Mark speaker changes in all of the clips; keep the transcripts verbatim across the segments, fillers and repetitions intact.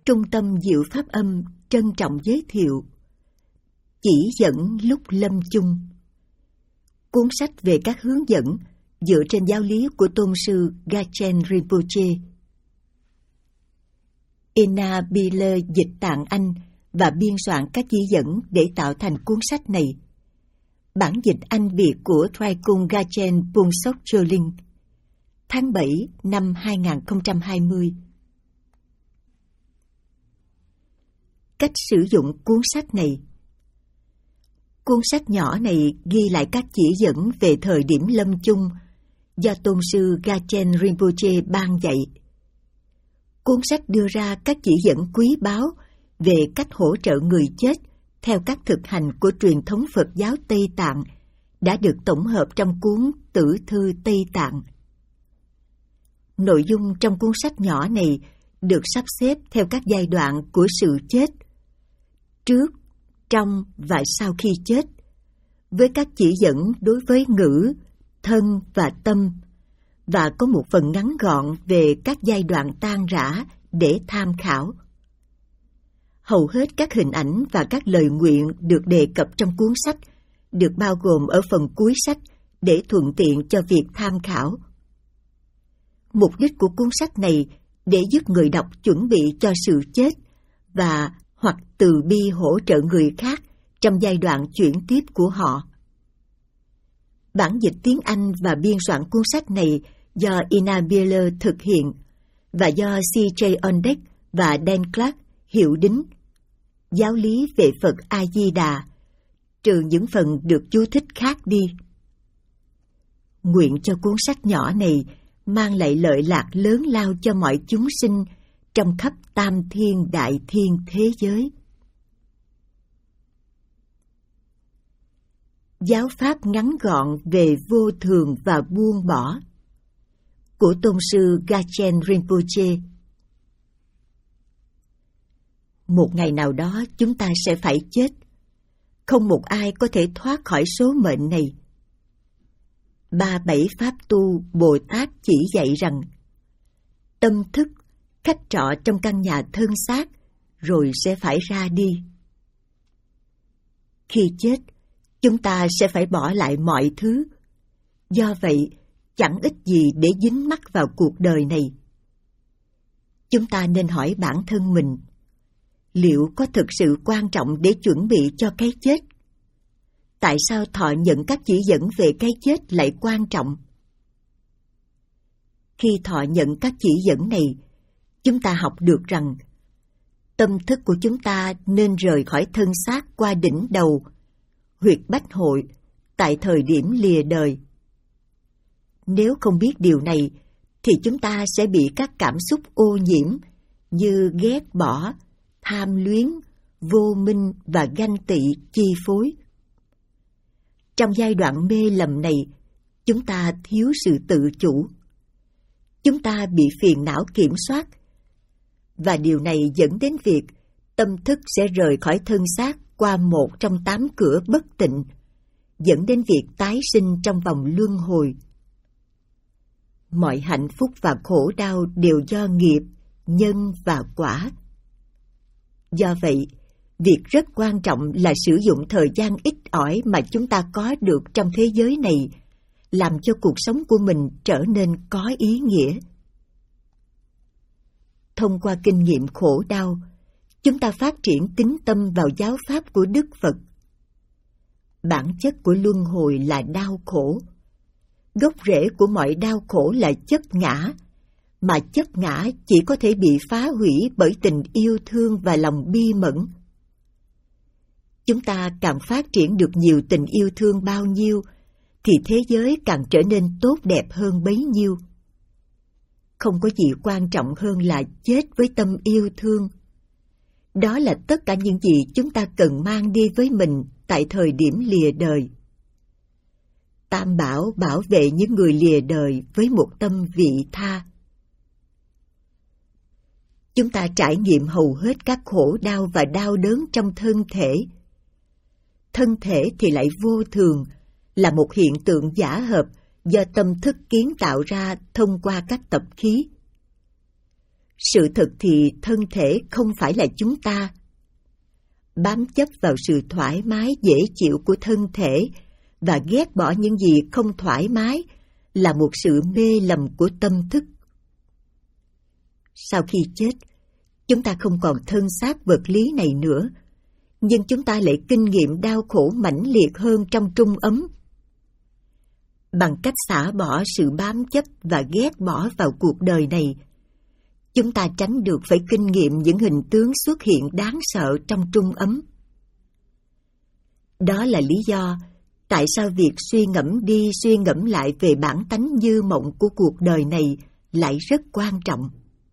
Speaker 1: Trung tâm Diệu Pháp Âm trân trọng giới thiệu Chỉ dẫn lúc lâm chung, cuốn sách về các hướng dẫn dựa trên giáo lý của Tôn sư Gachen Rinpoche. Ina Biller dịch tạng Anh và biên soạn các chỉ dẫn để tạo thành cuốn sách này. Bản dịch Anh Việt của Traikung Gachen Punsok Choling, tháng bảy năm hai nghìn không trăm hai mươi. Cách sử dụng cuốn sách này. Cuốn sách nhỏ này ghi lại các chỉ dẫn về thời điểm lâm chung do Tôn sư Gachen Rinpoche ban dạy. Cuốn sách đưa ra các chỉ dẫn quý báu về cách hỗ trợ người chết theo các thực hành của truyền thống Phật giáo Tây Tạng đã được tổng hợp trong cuốn Tử Thư Tây Tạng. Nội dung trong cuốn sách nhỏ này được sắp xếp theo các giai đoạn của sự chết, trước, trong và sau khi chết, với các chỉ dẫn đối với ngữ, thân và tâm, và có một phần ngắn gọn về các giai đoạn tan rã để tham khảo. Hầu hết các hình ảnh và các lời nguyện được đề cập trong cuốn sách được bao gồm ở phần cuối sách để thuận tiện cho việc tham khảo. Mục đích của cuốn sách này để giúp người đọc chuẩn bị cho sự chết và hoặc từ bi hỗ trợ người khác trong giai đoạn chuyển tiếp của họ. Bản dịch tiếng Anh và biên soạn cuốn sách này do Ina Biller thực hiện và do C J Ondek và Dan Clark hiệu đính. Giáo lý về Phật A-di-đà, trừ những phần được chú thích khác đi. Nguyện cho cuốn sách nhỏ này mang lại lợi lạc lớn lao cho mọi chúng sinh trong khắp tam thiên đại thiên thế giới. Giáo pháp ngắn gọn về vô thường và buông bỏ của Tôn sư Gachen Rinpoche. Một ngày nào đó chúng ta sẽ phải chết. Không một ai có thể thoát khỏi số mệnh này. Ba bảy pháp tu Bồ Tát chỉ dạy rằng tâm thức khách trọ trong căn nhà thân xác rồi sẽ phải ra đi. Khi chết, chúng ta sẽ phải bỏ lại mọi thứ. Do vậy, chẳng ích gì để dính mắc vào cuộc đời này. Chúng ta nên hỏi bản thân mình, liệu có thực sự quan trọng để chuẩn bị cho cái chết? Tại sao thọ nhận các chỉ dẫn về cái chết lại quan trọng? Khi thọ nhận các chỉ dẫn này, chúng ta học được rằng tâm thức của chúng ta nên rời khỏi thân xác qua đỉnh đầu, huyệt bách hội, tại thời điểm lìa đời. Nếu không biết điều này, thì chúng ta sẽ bị các cảm xúc ô nhiễm như ghét bỏ, tham luyến, vô minh và ganh tị chi phối. Trong giai đoạn mê lầm này, chúng ta thiếu sự tự chủ. Chúng ta bị phiền não kiểm soát, và điều này dẫn đến việc tâm thức sẽ rời khỏi thân xác qua một trong tám cửa bất tịnh, dẫn đến việc tái sinh trong vòng luân hồi. Mọi hạnh phúc và khổ đau đều do nghiệp, nhân và quả. Do vậy, việc rất quan trọng là sử dụng thời gian ít ỏi mà chúng ta có được trong thế giới này, làm cho cuộc sống của mình trở nên có ý nghĩa. Thông qua kinh nghiệm khổ đau, chúng ta phát triển tín tâm vào giáo pháp của Đức Phật. Bản chất của luân hồi là đau khổ. Gốc rễ của mọi đau khổ là chấp ngã, mà chấp ngã chỉ có thể bị phá hủy bởi tình yêu thương và lòng bi mẫn. Chúng ta càng phát triển được nhiều tình yêu thương bao nhiêu, thì thế giới càng trở nên tốt đẹp hơn bấy nhiêu. Không có gì quan trọng hơn là chết với tâm yêu thương. Đó là tất cả những gì chúng ta cần mang đi với mình tại thời điểm lìa đời. Tam Bảo bảo vệ những người lìa đời với một tâm vị tha. Chúng ta trải nghiệm hầu hết các khổ đau và đau đớn trong thân thể. Thân thể thì lại vô thường, là một hiện tượng giả hợp do tâm thức kiến tạo ra thông qua các tập khí. Sự thật thì thân thể không phải là chúng ta. Bám chấp vào sự thoải mái dễ chịu của thân thể và ghét bỏ những gì không thoải mái là một sự mê lầm của tâm thức. Sau khi chết, chúng ta không còn thân xác vật lý này nữa, nhưng chúng ta lại kinh nghiệm đau khổ mãnh liệt hơn trong trung ấm. Bằng cách xả bỏ sự bám chấp và ghét bỏ vào cuộc đời này, chúng ta tránh được phải kinh nghiệm những hình tướng xuất hiện đáng sợ trong trung ấm. Đó là lý do tại sao việc suy ngẫm đi suy ngẫm lại về bản tánh như mộng của cuộc đời này lại rất quan trọng.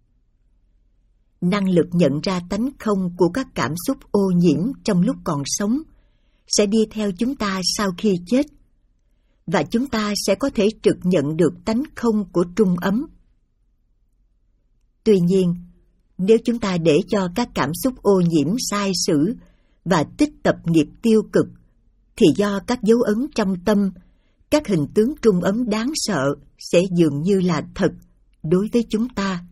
Speaker 1: Năng lực nhận ra tánh không của các cảm xúc ô nhiễm trong lúc còn sống sẽ đi theo chúng ta sau khi chết, và chúng ta sẽ có thể trực nhận được tánh không của trung ấm. Tuy nhiên, nếu chúng ta để cho các cảm xúc ô nhiễm sai sử và tích tập nghiệp tiêu cực, thì do các dấu ấn trong tâm, các hình tướng trung ấm đáng sợ sẽ dường như là thật đối với chúng ta.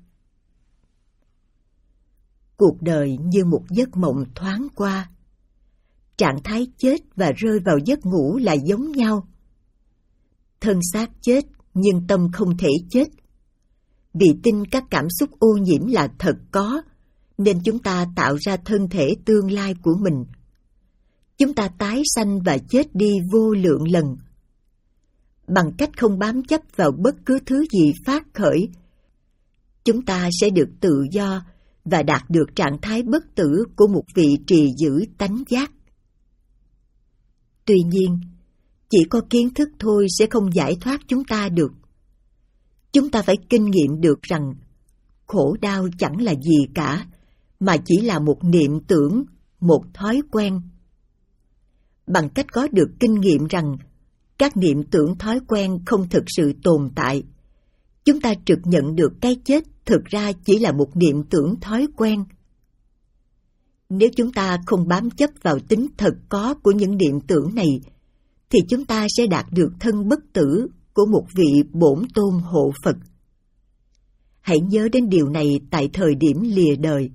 Speaker 1: Cuộc đời như một giấc mộng thoáng qua. Trạng thái chết và rơi vào giấc ngủ là giống nhau. Thân xác chết nhưng tâm không thể chết. Vì tin các cảm xúc ô nhiễm là thật có, nên chúng ta tạo ra thân thể tương lai của mình. Chúng ta tái sanh và chết đi vô lượng lần. Bằng cách không bám chấp vào bất cứ thứ gì phát khởi, chúng ta sẽ được tự do và đạt được trạng thái bất tử của một vị trì giữ tánh giác. Tuy nhiên, chỉ có kiến thức thôi sẽ không giải thoát chúng ta được. Chúng ta phải kinh nghiệm được rằng khổ đau chẳng là gì cả, mà chỉ là một niệm tưởng, một thói quen. Bằng cách có được kinh nghiệm rằng các niệm tưởng thói quen không thực sự tồn tại, chúng ta trực nhận được cái chết thực ra chỉ là một niệm tưởng thói quen. Nếu chúng ta không bám chấp vào tính thật có của những niệm tưởng này, thì chúng ta sẽ đạt được thân bất tử của một vị bổn tôn hộ Phật. Hãy nhớ đến điều này tại thời điểm lìa đời.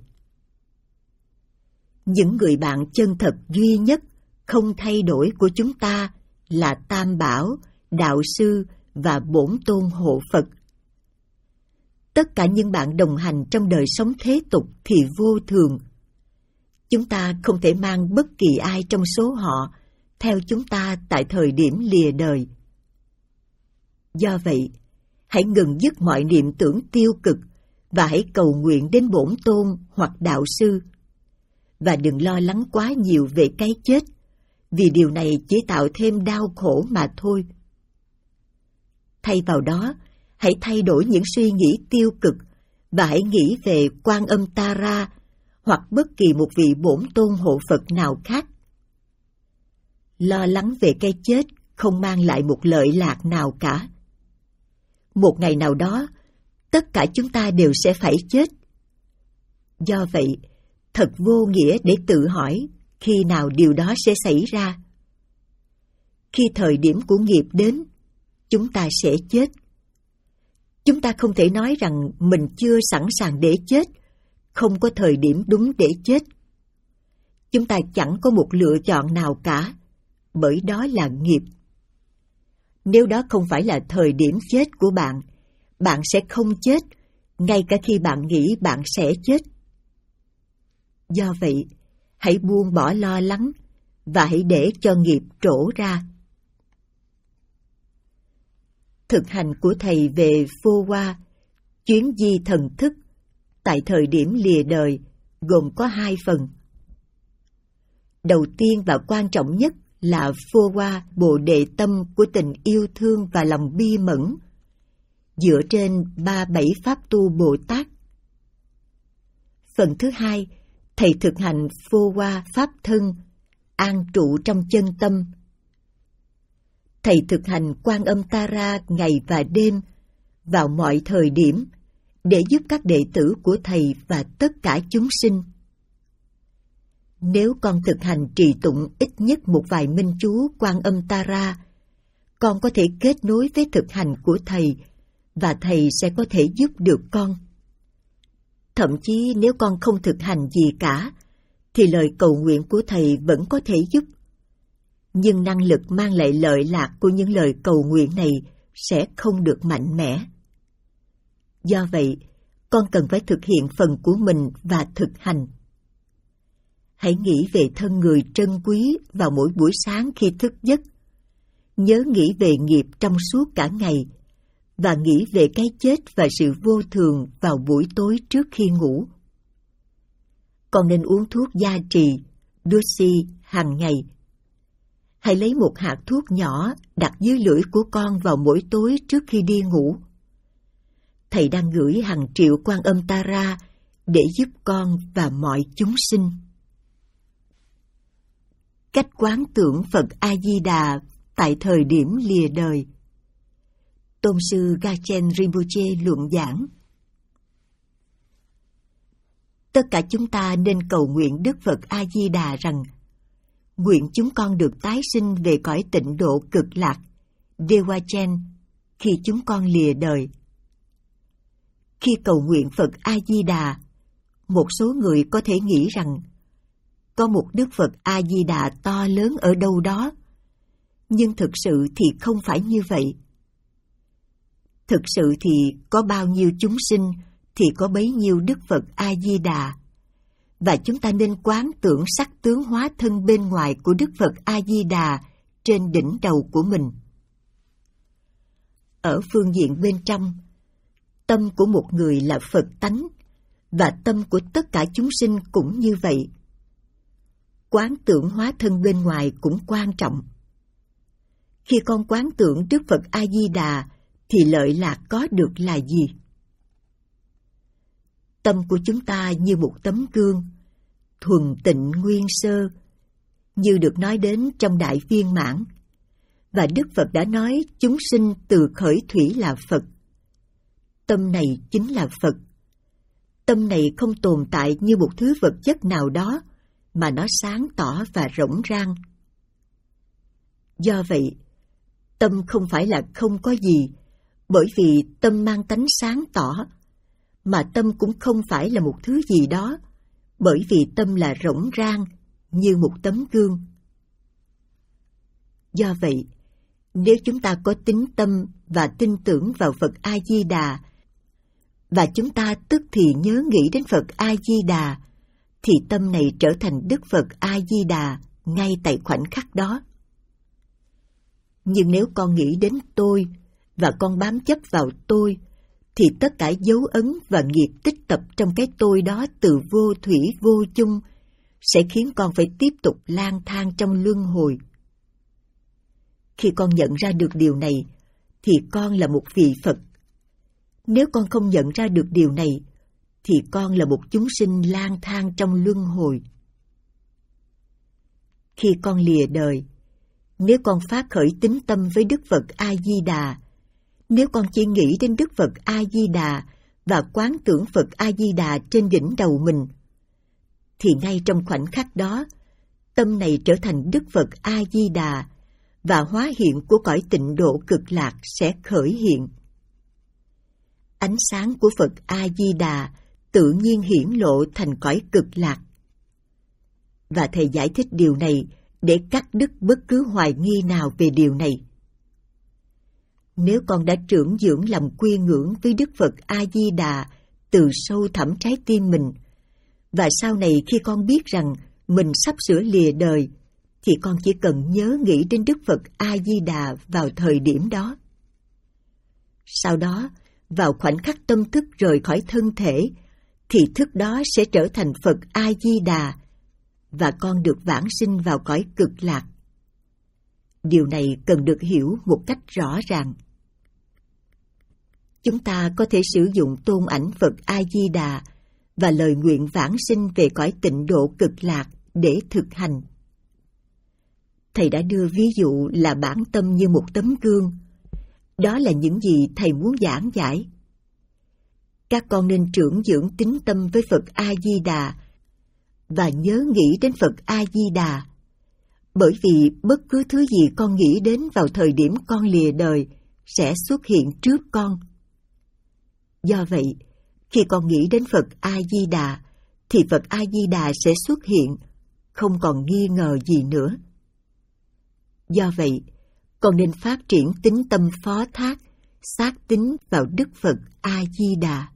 Speaker 1: Những người bạn chân thật duy nhất, không thay đổi của chúng ta là Tam Bảo, Đạo Sư và Bổn Tôn Hộ Phật. Tất cả những bạn đồng hành trong đời sống thế tục thì vô thường. Chúng ta không thể mang bất kỳ ai trong số họ theo chúng ta tại thời điểm lìa đời. Do vậy, hãy ngừng dứt mọi niệm tưởng tiêu cực và hãy cầu nguyện đến Bổn Tôn hoặc Đạo Sư. Và đừng lo lắng quá nhiều về cái chết, vì điều này chỉ tạo thêm đau khổ mà thôi. Thay vào đó, hãy thay đổi những suy nghĩ tiêu cực và hãy nghĩ về Quan Âm Tara hoặc bất kỳ một vị Bổn Tôn hộ Phật nào khác. Lo lắng về cái chết không mang lại một lợi lạc nào cả. Một ngày nào đó, tất cả chúng ta đều sẽ phải chết. Do vậy, thật vô nghĩa để tự hỏi khi nào điều đó sẽ xảy ra. Khi thời điểm của nghiệp đến, chúng ta sẽ chết. Chúng ta không thể nói rằng mình chưa sẵn sàng để chết, không có thời điểm đúng để chết. Chúng ta chẳng có một lựa chọn nào cả, bởi đó là nghiệp. Nếu đó không phải là thời điểm chết của bạn, bạn sẽ không chết, ngay cả khi bạn nghĩ bạn sẽ chết. Do vậy, hãy buông bỏ lo lắng và hãy để cho nghiệp trổ ra. Thực hành của Thầy về Phô Hoa, chuyến di thần thức, tại thời điểm lìa đời, gồm có hai phần. Đầu tiên và quan trọng nhất là Phô Hoa Bồ Đề tâm của tình yêu thương và lòng bi mẫn, dựa trên ba bảy pháp tu Bồ Tát. Phần thứ hai, Thầy thực hành Phô Hoa Pháp thân, an trụ trong chân tâm. Thầy thực hành Quan Âm Tara ngày và đêm, vào mọi thời điểm, để giúp các đệ tử của Thầy và tất cả chúng sinh. Nếu con thực hành trì tụng ít nhất một vài minh chú Quan Âm Tara, con có thể kết nối với thực hành của Thầy, và Thầy sẽ có thể giúp được con. Thậm chí nếu con không thực hành gì cả, thì lời cầu nguyện của thầy vẫn có thể giúp. Nhưng năng lực mang lại lợi lạc của những lời cầu nguyện này sẽ không được mạnh mẽ. Do vậy, con cần phải thực hiện phần của mình và thực hành. Hãy nghĩ về thân người trân quý vào mỗi buổi sáng khi thức giấc. Nhớ nghĩ về nghiệp trong suốt cả ngày, và nghĩ về cái chết và sự vô thường vào buổi tối trước khi ngủ. Con nên uống thuốc gia trì, Dushi, hàng ngày. Hãy lấy một hạt thuốc nhỏ đặt dưới lưỡi của con vào mỗi tối trước khi đi ngủ. Thầy đang gửi hàng triệu Quan Âm Tara để giúp con và mọi chúng sinh. Cách quán tưởng Phật A-di-đà tại thời điểm lìa đời. Tôn sư Gachen Rinpoche luận giảng. Tất cả chúng ta nên cầu nguyện Đức Phật A-di-đà rằng nguyện chúng con được tái sinh về cõi tịnh độ cực lạc, Dewachen, khi chúng con lìa đời. Khi cầu nguyện Phật A-di-đà, một số người có thể nghĩ rằng có một Đức Phật A-di-đà to lớn ở đâu đó, nhưng thực sự thì không phải như vậy. Thực sự thì có bao nhiêu chúng sinh thì có bấy nhiêu Đức Phật A-di-đà, và chúng ta nên quán tưởng sắc tướng hóa thân bên ngoài của Đức Phật A-di-đà trên đỉnh đầu của mình. Ở phương diện bên trong, tâm của một người là Phật tánh, và tâm của tất cả chúng sinh cũng như vậy. Quán tưởng hóa thân bên ngoài cũng quan trọng. Khi con quán tưởng Đức Phật A-di-đà, thì lợi lạc có được là gì? Tâm của chúng ta như một tấm gương, thuần tịnh nguyên sơ, như được nói đến trong Đại Viên Mãn. Và Đức Phật đã nói chúng sinh từ khởi thủy là Phật. Tâm này chính là Phật. Tâm này không tồn tại như một thứ vật chất nào đó, mà nó sáng tỏ và rỗng rang. Do vậy, tâm không phải là không có gì, bởi vì tâm mang tánh sáng tỏ, mà tâm cũng không phải là một thứ gì đó, bởi vì tâm là rỗng rang như một tấm gương. Do vậy, nếu chúng ta có tín tâm và tin tưởng vào Phật A-di-đà, và chúng ta tức thì nhớ nghĩ đến Phật A-di-đà, thì tâm này trở thành Đức Phật A-di-đà ngay tại khoảnh khắc đó. Nhưng nếu con nghĩ đến tôi, và con bám chấp vào tôi, thì tất cả dấu ấn và nghiệp tích tập trong cái tôi đó từ vô thủy vô chung sẽ khiến con phải tiếp tục lang thang trong luân hồi. Khi con nhận ra được điều này, thì con là một vị Phật. Nếu con không nhận ra được điều này, thì con là một chúng sinh lang thang trong luân hồi. Khi con lìa đời, nếu con phát khởi tín tâm với Đức Phật A-di-đà, nếu con chỉ nghĩ đến Đức Phật A-di-đà và quán tưởng Phật A-di-đà trên đỉnh đầu mình, thì ngay trong khoảnh khắc đó, tâm này trở thành Đức Phật A-di-đà, và hóa hiện của cõi tịnh độ cực lạc sẽ khởi hiện. Ánh sáng của Phật A-di-đà tự nhiên hiển lộ thành cõi cực lạc. Và thầy giải thích điều này để cắt đứt bất cứ hoài nghi nào về điều này. Nếu con đã trưởng dưỡng lòng quy ngưỡng với Đức Phật A-di-đà từ sâu thẳm trái tim mình, và sau này khi con biết rằng mình sắp sửa lìa đời, thì con chỉ cần nhớ nghĩ đến Đức Phật A-di-đà vào thời điểm đó. Sau đó, vào khoảnh khắc tâm thức rời khỏi thân thể, thì thức đó sẽ trở thành Phật A-di-đà, và con được vãng sinh vào cõi cực lạc. Điều này cần được hiểu một cách rõ ràng. Chúng ta có thể sử dụng tôn ảnh Phật A-di-đà và lời nguyện vãng sinh về cõi tịnh độ cực lạc để thực hành. Thầy đã đưa ví dụ là bản tâm như một tấm gương. Đó là những gì thầy muốn giảng giải. Các con nên trưởng dưỡng tín tâm với Phật A-di-đà và nhớ nghĩ đến Phật A-di-đà, bởi vì bất cứ thứ gì con nghĩ đến vào thời điểm con lìa đời sẽ xuất hiện trước con. Do vậy, khi con nghĩ đến Phật A-di-đà, thì Phật A-di-đà sẽ xuất hiện, không còn nghi ngờ gì nữa. Do vậy, con nên phát triển tín tâm phó thác, xác tín vào Đức Phật A-di-đà.